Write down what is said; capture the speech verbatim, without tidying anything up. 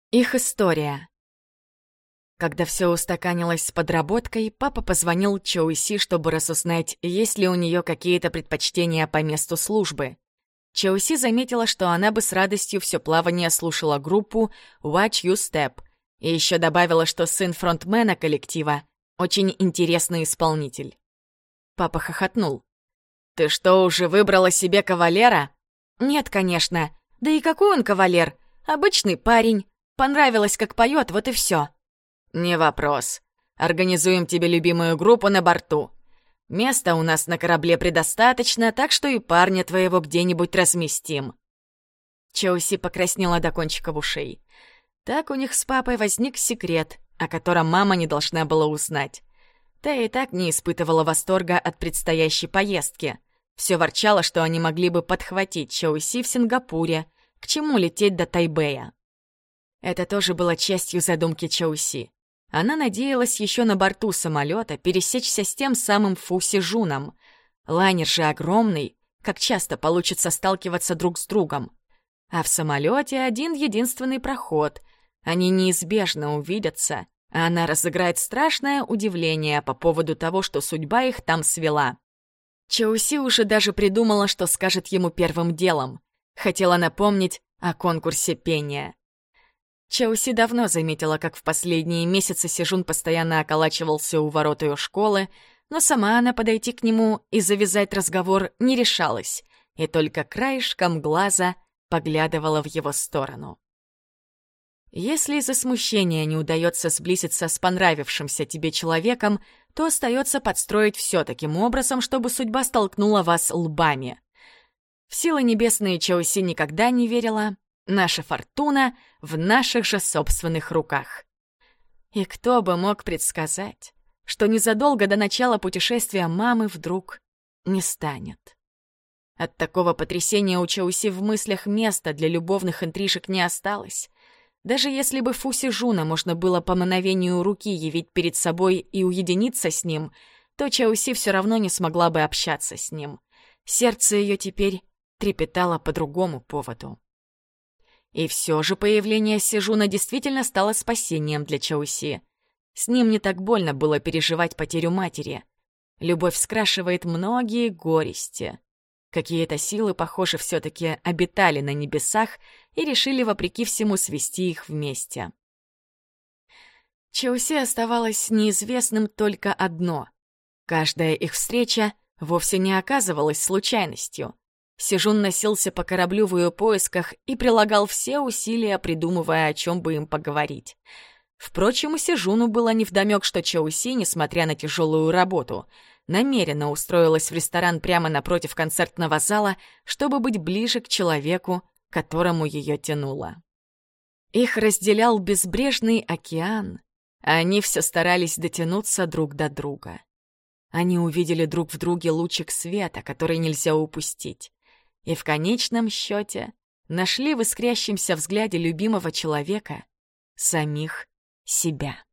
Их история. Когда все устаканилось с подработкой, папа позвонил Чоуси, чтобы разузнать, есть ли у нее какие-то предпочтения по месту службы. Чоуси заметила, что она бы с радостью все плавание слушала группу Watch You Step, и еще добавила, что сын фронтмена коллектива — очень интересный исполнитель. Папа хохотнул. «Ты что, уже выбрала себе кавалера?» «Нет, конечно. Да и какой он кавалер? Обычный парень. Понравилось, как поет, вот и все». «Не вопрос. Организуем тебе любимую группу на борту. Места у нас на корабле предостаточно, так что и парня твоего где-нибудь разместим». Чоуси покраснела до кончиков ушей. Так у них с папой возник секрет, о котором мама не должна была узнать. Та и так не испытывала восторга от предстоящей поездки. Все ворчало, что они могли бы подхватить Чоуси в Сингапуре, к чему лететь до Тайбэя. Это тоже было частью задумки Чоуси. Она надеялась еще на борту самолета пересечься с тем самым Фу Сижуном. Лайнер же огромный, как часто получится сталкиваться друг с другом. А в самолете один единственный проход. Они неизбежно увидятся, а она разыграет страшное удивление по поводу того, что судьба их там свела. Чоуси уже даже придумала, что скажет ему первым делом. Хотела напомнить о конкурсе пения. Чоуси давно заметила, как в последние месяцы Сижун постоянно околачивался у ворот ее школы, но сама она подойти к нему и завязать разговор не решалась, и только краешком глаза поглядывала в его сторону. Если из-за смущения не удается сблизиться с понравившимся тебе человеком, то остается подстроить все таким образом, чтобы судьба столкнула вас лбами. В силы небесные Чоуси никогда не верила. Наша фортуна в наших же собственных руках. И кто бы мог предсказать, что незадолго до начала путешествия мамы вдруг не станет. От такого потрясения у Чоуси в мыслях места для любовных интрижек не осталось. Даже если бы Фу Сижуна можно было по мановению руки явить перед собой и уединиться с ним, то Чоуси все равно не смогла бы общаться с ним. Сердце ее теперь трепетало по другому поводу. И все же появление Сижуна действительно стало спасением для Чоуси. С ним не так больно было переживать потерю матери. Любовь скрашивает многие горести. Какие-то силы, похоже, все-таки обитали на небесах и решили, вопреки всему, свести их вместе. Чоуси оставалось неизвестным только одно. Каждая их встреча вовсе не оказывалась случайностью. Сижун носился по кораблю в ее поисках и прилагал все усилия, придумывая, о чем бы им поговорить. Впрочем, Сижуну было невдомек, что Чоуси, несмотря на тяжелую работу, намеренно устроилась в ресторан прямо напротив концертного зала, чтобы быть ближе к человеку, к которому ее тянуло. Их разделял безбрежный океан, а они все старались дотянуться друг до друга. Они увидели друг в друге лучик света, который нельзя упустить. И в конечном счете нашли в искрящемся взгляде любимого человека самих себя.